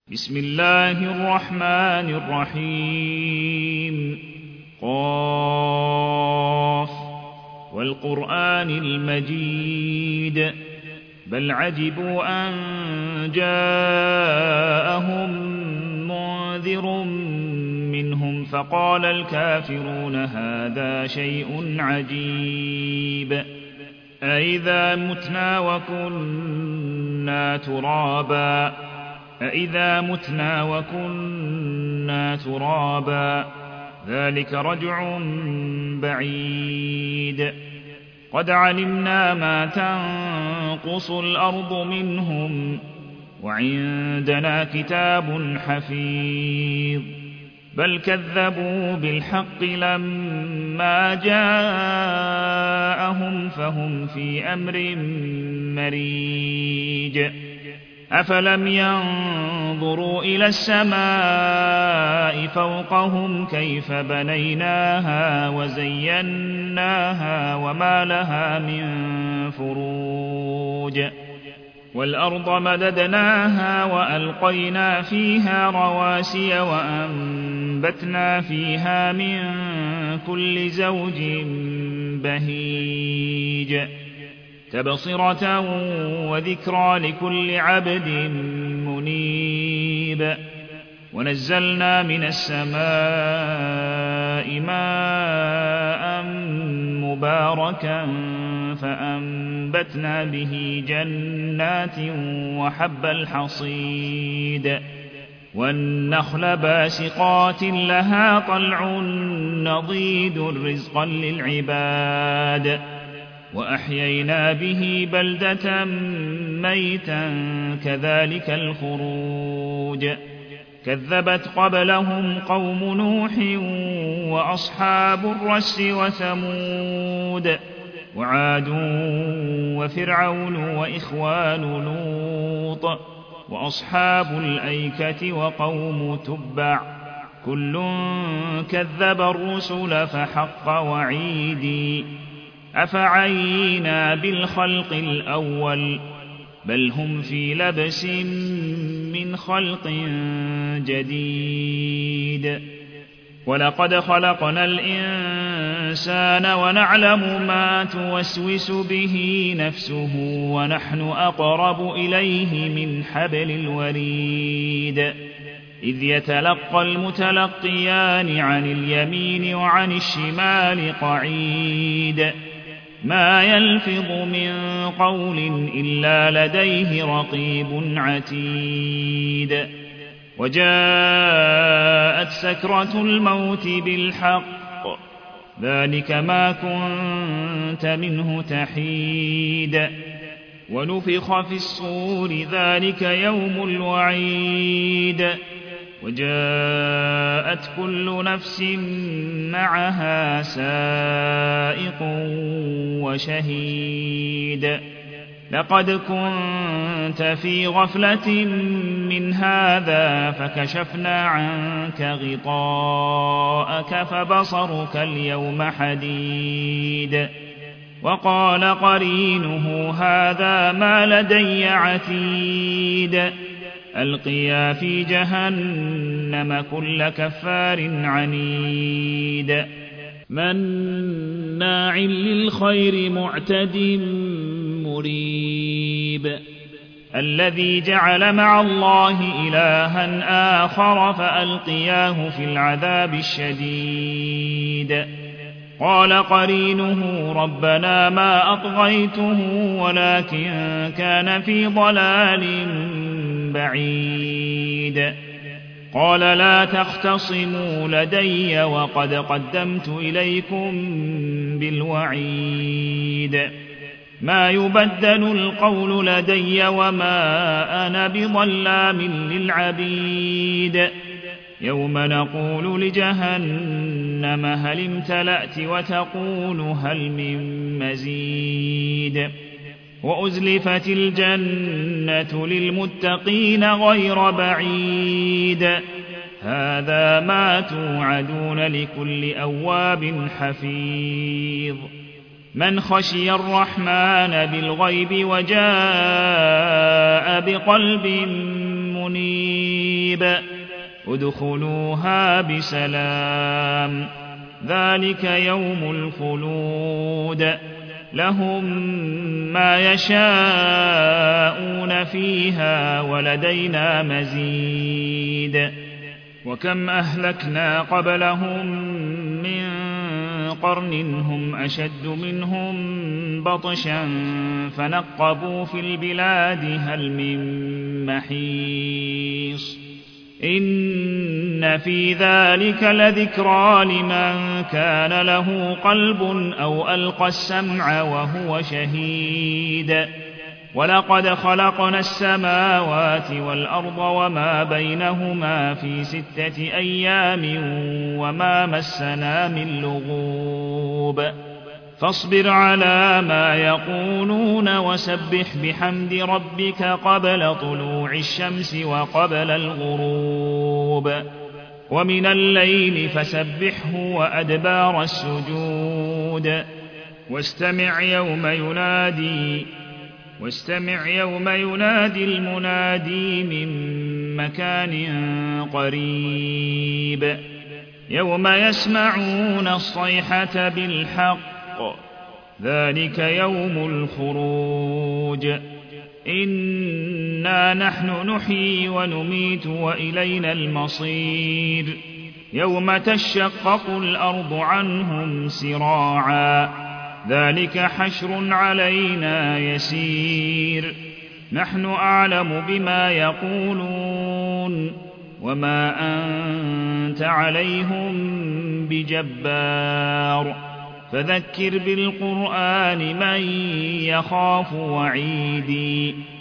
بسم الله الرحمن الرحيم قاف والقرآن المجيد بل عجبوا أن جاءهم منذر منهم فقال الكافرون هذا شيء عجيب أإذا متنا وكنا ترابا ذلك رجع بعيد قد علمنا ما تنقص الأرض منهم وعندنا كتاب حفيظ بل كذبوا بالحق لما جاءهم فهم في أمر مريج أفلم ينظروا إلى السماء فوقهم كيف بنيناها وزيناها وما لها من فروج والأرض مددناها وألقينا فيها رواسي وأنبتنا فيها من كل زوج بهيج تبصرة وذكرى لكل عبد منيب ونزلنا من السماء ماء مباركا فأنبتنا به جنات وحب الحصيد والنخل باسقات لها طلع نضيد رزقا للعباد وأحيينا به بلدة ميتا كذلك الخروج كذبت قبلهم قوم نوح وأصحاب الرس وثمود وعاد وفرعون وإخوان لوط وأصحاب الأيكة وقوم تبع كل كذب الرسل فحق وعيدي أفعينا بالخلق الأول بل هم في لبس من خلق جديد ولقد خلقنا الإنسان ونعلم ما توسوس به نفسه ونحن أقرب إليه من حبل الوريد إذ يتلقى المتلقيان عن اليمين وعن الشمال قعيد ما يلفظ من قول إلا لديه رقيب عتيد وجاءت سكرة الموت بالحق ذلك ما كنت منه تحيد ونفخ في الصور ذلك يوم الوعيد وجاءت كل نفس معها سائق وشهيد لقد كنت في غفلة من هذا فكشفنا عنك غطاءك فبصرك اليوم حديد وقال قرينه هذا ما لدي عتيد ألقيا في جهنم كل كفار عنيد مناع للخير معتد مريب الذي جعل مع الله إلها آخر فألقياه في العذاب الشديد قال قرينه ربنا ما أطغيته ولكن كان في ضلال بعيد قال لا تختصموا لدي وقد قدمت إليكم بالوعيد ما يبدل القول لدي وما أنا بظلام للعبيد يوم نقول لجهنم هل امتلأت وتقول هل من مزيد وأزلفت الجنة للمتقين غير بعيد هذا ما توعدون لكل أواب حفيظ من خشي الرحمن بالغيب وجاء بقلب منيب حسيب ادخلوها بسلام ذلك يوم الخلود لهم ما يشاءون فيها ولدينا مزيد وكم أهلكنا قبلهم من قرن هم أشد منهم بطشا فنقبوا في البلاد هل من محيص إن في ذلك لذكرى لمن كان له قلب أو ألقى السمع وهو شهيد ولقد خلقنا السماوات والأرض وما بينهما في 6 أيام وما مسنا من لغوب فاصبر على ما يقولون وسبح بحمد ربك قبل طلوع الشمس وقبل الغروب ومن الليل فسبحه وأدبار السجود واستمع يوم ينادي المنادي من مكان قريب يوم يسمعون الصيحة بالحق ذلك يوم الخروج إنا نحن نحيي ونميت وإلينا المصير يوم تشقق الأرض عنهم سراعا ذلك حشر علينا يسير نحن أعلم بما يقولون وما أنت عليهم بجبار فذكر بالقرآن من يخاف وعيدي